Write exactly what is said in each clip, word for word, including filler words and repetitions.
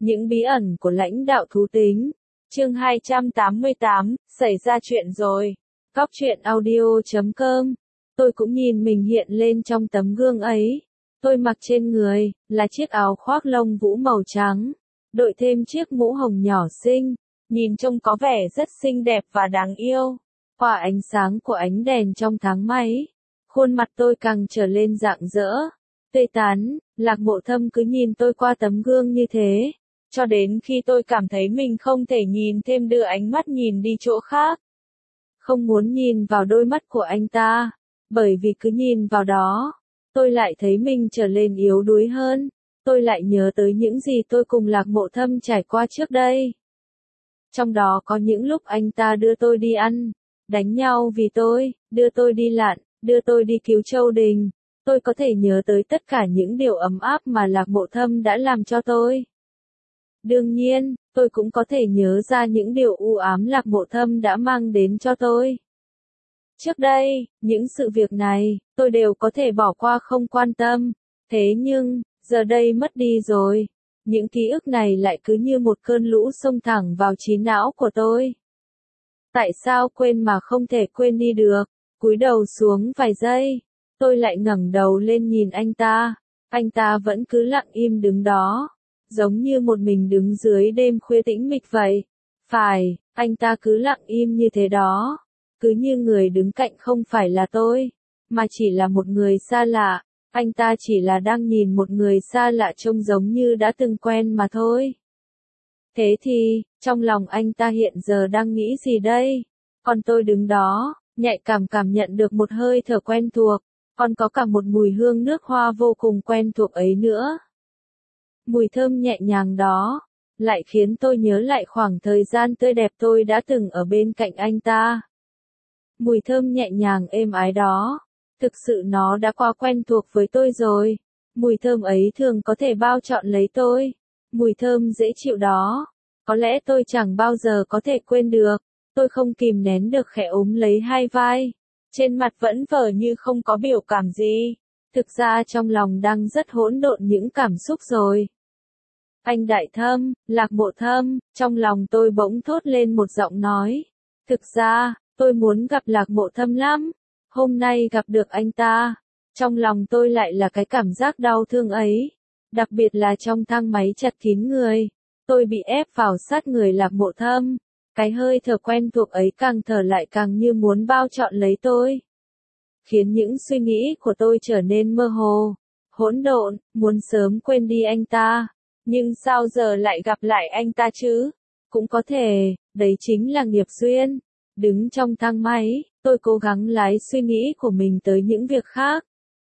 Những bí ẩn của lãnh đạo thú tính. Chương hai trăm tám mươi tám, xảy ra chuyện rồi. Cóc truyện audio chấm com. Tôi cũng nhìn mình hiện lên trong tấm gương ấy. Tôi mặc trên người, là chiếc áo khoác lông vũ màu trắng. Đội thêm chiếc mũ hồng nhỏ xinh. Nhìn trông có vẻ rất xinh đẹp và đáng yêu. Qua ánh sáng của ánh đèn trong tháng mấy. Khuôn mặt tôi càng trở lên rạng rỡ. Tươi tắn, Lạc Mộ Thâm cứ nhìn tôi qua tấm gương như thế. Cho đến khi tôi cảm thấy mình không thể nhìn thêm đưa ánh mắt nhìn đi chỗ khác. Không muốn nhìn vào đôi mắt của anh ta, bởi vì cứ nhìn vào đó, tôi lại thấy mình trở lên yếu đuối hơn. Tôi lại nhớ tới những gì tôi cùng Lạc Mộ Thâm trải qua trước đây. Trong đó có những lúc anh ta đưa tôi đi ăn, đánh nhau vì tôi, đưa tôi đi lặn, đưa tôi đi cứu Châu Đình. Tôi có thể nhớ tới tất cả những điều ấm áp mà Lạc Mộ Thâm đã làm cho tôi. Đương nhiên, tôi cũng có thể nhớ ra những điều u ám Lạc Mộ Thâm đã mang đến cho tôi. Trước đây, những sự việc này, tôi đều có thể bỏ qua không quan tâm. Thế nhưng, giờ đây mất đi rồi. Những ký ức này lại cứ như một cơn lũ xông thẳng vào trí não của tôi. Tại sao quên mà không thể quên đi được? Cúi đầu xuống vài giây, tôi lại ngẩng đầu lên nhìn anh ta. Anh ta vẫn cứ lặng im đứng đó, giống như một mình đứng dưới đêm khuya tĩnh mịch vậy. Phải, anh ta cứ lặng im như thế đó, cứ như người đứng cạnh không phải là tôi, mà chỉ là một người xa lạ. Anh ta chỉ là đang nhìn một người xa lạ trông giống như đã từng quen mà thôi. Thế thì, trong lòng anh ta hiện giờ đang nghĩ gì đây? Còn tôi đứng đó, nhạy cảm cảm nhận được một hơi thở quen thuộc, còn có cả một mùi hương nước hoa vô cùng quen thuộc ấy nữa. Mùi thơm nhẹ nhàng đó, lại khiến tôi nhớ lại khoảng thời gian tươi đẹp tôi đã từng ở bên cạnh anh ta. Mùi thơm nhẹ nhàng êm ái đó, thực sự nó đã quá quen thuộc với tôi rồi. Mùi thơm ấy thường có thể bao trọn lấy tôi. Mùi thơm dễ chịu đó, có lẽ tôi chẳng bao giờ có thể quên được. Tôi không kìm nén được khẽ ôm lấy hai vai. Trên mặt vẫn vờ như không có biểu cảm gì. Thực ra trong lòng đang rất hỗn độn những cảm xúc rồi. Anh Đại Thâm, Lạc Mộ Thâm, trong lòng tôi bỗng thốt lên một giọng nói. Thực ra, tôi muốn gặp Lạc Mộ Thâm lắm. Hôm nay gặp được anh ta, trong lòng tôi lại là cái cảm giác đau thương ấy. Đặc biệt là trong thang máy chật kín người, tôi bị ép vào sát người Lạc Mộ Thâm. Cái hơi thở quen thuộc ấy càng thở lại càng như muốn bao trọn lấy tôi. Khiến những suy nghĩ của tôi trở nên mơ hồ, hỗn độn, muốn sớm quên đi anh ta. Nhưng sao giờ lại gặp lại anh ta chứ? Cũng có thể, đấy chính là nghiệp duyên. Đứng trong thang máy, tôi cố gắng lái suy nghĩ của mình tới những việc khác.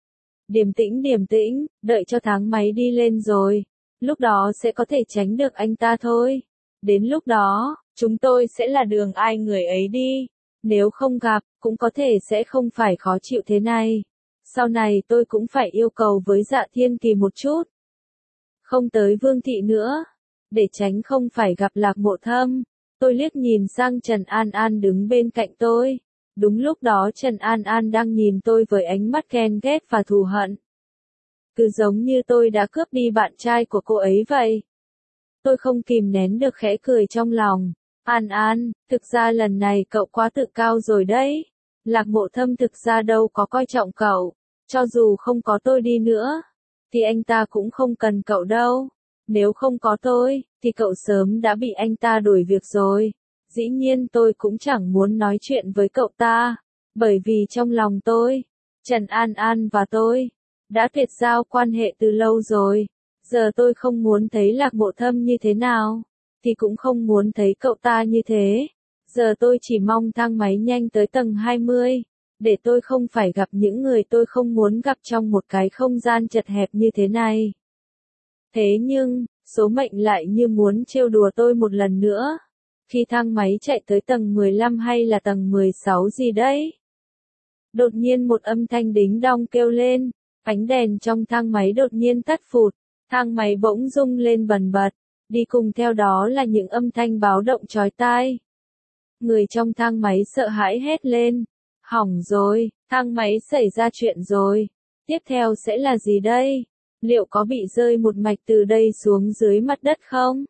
Điềm tĩnh điềm tĩnh, đợi cho thang máy đi lên rồi. Lúc đó sẽ có thể tránh được anh ta thôi. Đến lúc đó, chúng tôi sẽ là đường ai người ấy đi. Nếu không gặp, cũng có thể sẽ không phải khó chịu thế này. Sau này tôi cũng phải yêu cầu với Dạ Thiên Kỳ một chút. Không tới Vương Thị nữa. Để tránh không phải gặp Lạc Mộ Thâm. Tôi liếc nhìn sang Trần An An đứng bên cạnh tôi. Đúng lúc đó Trần An An đang nhìn tôi với ánh mắt ghen ghét và thù hận. Cứ giống như tôi đã cướp đi bạn trai của cô ấy vậy. Tôi không kìm nén được khẽ cười trong lòng. An An, thực ra lần này cậu quá tự cao rồi đấy. Lạc Mộ Thâm thực ra đâu có coi trọng cậu. Cho dù không có tôi đi nữa, thì anh ta cũng không cần cậu đâu. Nếu không có tôi, thì cậu sớm đã bị anh ta đuổi việc rồi. Dĩ nhiên tôi cũng chẳng muốn nói chuyện với cậu ta. Bởi vì trong lòng tôi, Trần An An và tôi đã tuyệt giao quan hệ từ lâu rồi. Giờ tôi không muốn thấy Lạc Mộ Thâm như thế nào, thì cũng không muốn thấy cậu ta như thế. Giờ tôi chỉ mong thang máy nhanh tới tầng hai mươi, để tôi không phải gặp những người tôi không muốn gặp trong một cái không gian chật hẹp như thế này. Thế nhưng, số mệnh lại như muốn trêu đùa tôi một lần nữa. Khi thang máy chạy tới tầng mười lăm hay là tầng mười sáu gì đấy. Đột nhiên một âm thanh đính đong kêu lên, ánh đèn trong thang máy đột nhiên tắt phụt, thang máy bỗng rung lên bần bật, đi cùng theo đó là những âm thanh báo động chói tai. Người trong thang máy sợ hãi hét lên, hỏng rồi, thang máy xảy ra chuyện rồi, tiếp theo sẽ là gì đây? Liệu có bị rơi một mạch từ đây xuống dưới mặt đất không?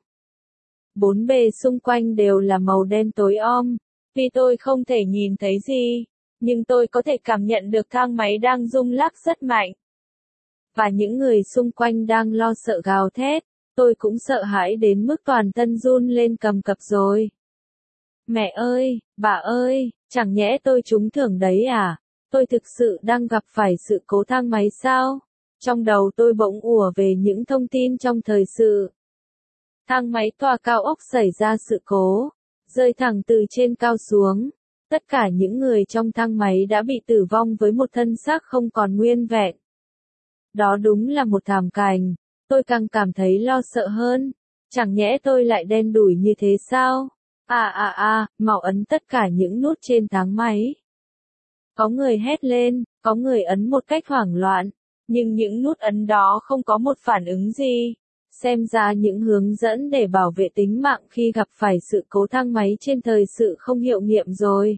Bốn bề xung quanh đều là màu đen tối om. Vì tôi không thể nhìn thấy gì, nhưng tôi có thể cảm nhận được thang máy đang rung lắc rất mạnh. Và những người xung quanh đang lo sợ gào thét. Tôi cũng sợ hãi đến mức toàn thân run lên cầm cập rồi. Mẹ ơi, bà ơi, chẳng nhẽ tôi trúng thưởng đấy à? Tôi thực sự đang gặp phải sự cố thang máy sao? Trong đầu tôi bỗng ùa về những thông tin trong thời sự. Thang máy tòa cao ốc xảy ra sự cố, rơi thẳng từ trên cao xuống. Tất cả những người trong thang máy đã bị tử vong với một thân xác không còn nguyên vẹn. Đó đúng là một thảm cảnh. Tôi càng cảm thấy lo sợ hơn. Chẳng nhẽ tôi lại đen đủi như thế sao? À à à, mau ấn tất cả những nút trên thang máy. Có người hét lên, có người ấn một cách hoảng loạn. Nhưng những nút ấn đó không có một phản ứng gì. Xem ra những hướng dẫn để bảo vệ tính mạng khi gặp phải sự cố thang máy trên thời sự không hiệu nghiệm rồi.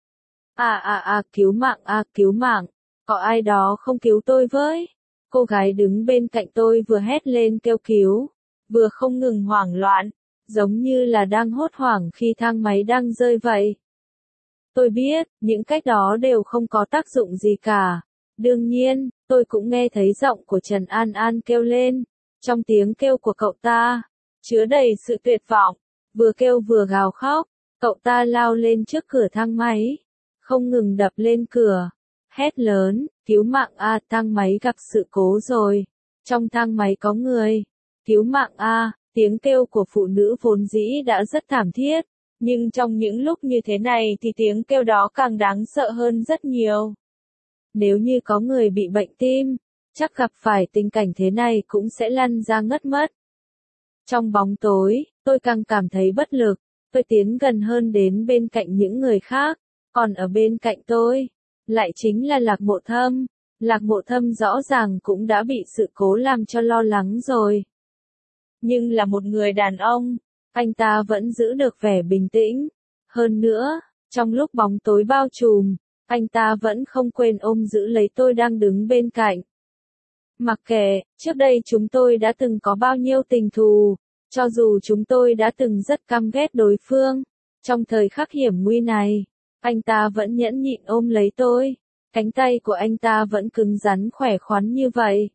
À à à, cứu mạng à, cứu mạng. Có ai đó không cứu tôi với? Cô gái đứng bên cạnh tôi vừa hét lên kêu cứu, vừa không ngừng hoảng loạn, giống như là đang hốt hoảng khi thang máy đang rơi vậy. Tôi biết, những cách đó đều không có tác dụng gì cả. Đương nhiên, tôi cũng nghe thấy giọng của Trần An An kêu lên. Trong tiếng kêu của cậu ta, chứa đầy sự tuyệt vọng, vừa kêu vừa gào khóc, cậu ta lao lên trước cửa thang máy, không ngừng đập lên cửa, hét lớn, cứu mạng a, thang máy gặp sự cố rồi, trong thang máy có người, cứu mạng a, tiếng kêu của phụ nữ vốn dĩ đã rất thảm thiết, nhưng trong những lúc như thế này thì tiếng kêu đó càng đáng sợ hơn rất nhiều. Nếu như có người bị bệnh tim, chắc gặp phải tình cảnh thế này cũng sẽ lăn ra ngất mất. Trong bóng tối, tôi càng cảm thấy bất lực, tôi tiến gần hơn đến bên cạnh những người khác, còn ở bên cạnh tôi, lại chính là Lạc Mộ Thâm. Lạc Mộ Thâm rõ ràng cũng đã bị sự cố làm cho lo lắng rồi. Nhưng là một người đàn ông, anh ta vẫn giữ được vẻ bình tĩnh. Hơn nữa, trong lúc bóng tối bao trùm, anh ta vẫn không quên ôm giữ lấy tôi đang đứng bên cạnh. Mặc kệ, trước đây chúng tôi đã từng có bao nhiêu tình thù, cho dù chúng tôi đã từng rất căm ghét đối phương, trong thời khắc hiểm nguy này, anh ta vẫn nhẫn nhịn ôm lấy tôi, cánh tay của anh ta vẫn cứng rắn khỏe khoắn như vậy.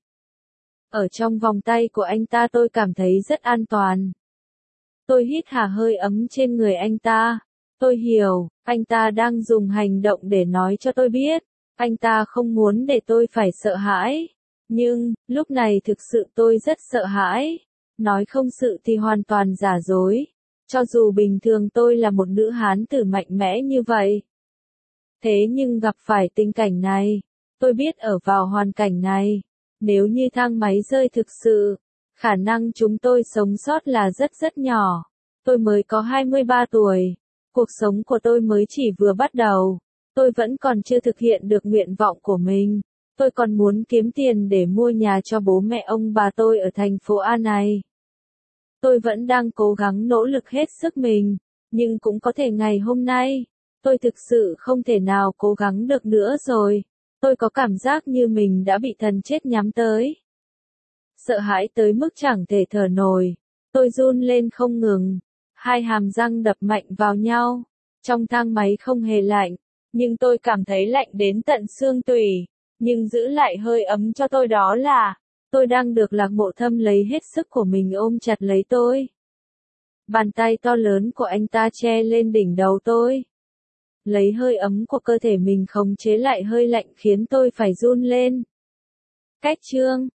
Ở trong vòng tay của anh ta tôi cảm thấy rất an toàn. Tôi hít hà hơi ấm trên người anh ta. Tôi hiểu, anh ta đang dùng hành động để nói cho tôi biết, anh ta không muốn để tôi phải sợ hãi. Nhưng, lúc này thực sự tôi rất sợ hãi. Nói không sự thì hoàn toàn giả dối. Cho dù bình thường tôi là một nữ hán tử mạnh mẽ như vậy. Thế nhưng gặp phải tình cảnh này, tôi biết ở vào hoàn cảnh này, nếu như thang máy rơi thực sự, khả năng chúng tôi sống sót là rất rất nhỏ. Tôi mới có hai mươi ba tuổi. Cuộc sống của tôi mới chỉ vừa bắt đầu. Tôi vẫn còn chưa thực hiện được nguyện vọng của mình. Tôi còn muốn kiếm tiền để mua nhà cho bố mẹ ông bà tôi ở thành phố A này. Tôi vẫn đang cố gắng nỗ lực hết sức mình, nhưng cũng có thể ngày hôm nay, tôi thực sự không thể nào cố gắng được nữa rồi. Tôi có cảm giác như mình đã bị thần chết nhắm tới. Sợ hãi tới mức chẳng thể thở nổi. Tôi run lên không ngừng. Hai hàm răng đập mạnh vào nhau. Trong thang máy không hề lạnh, nhưng tôi cảm thấy lạnh đến tận xương tủy. Nhưng giữ lại hơi ấm cho tôi đó là, tôi đang được Lạc Mộ Thâm lấy hết sức của mình ôm chặt lấy tôi. Bàn tay to lớn của anh ta che lên đỉnh đầu tôi. Lấy hơi ấm của cơ thể mình khống chế lại hơi lạnh khiến tôi phải run lên. Cách chương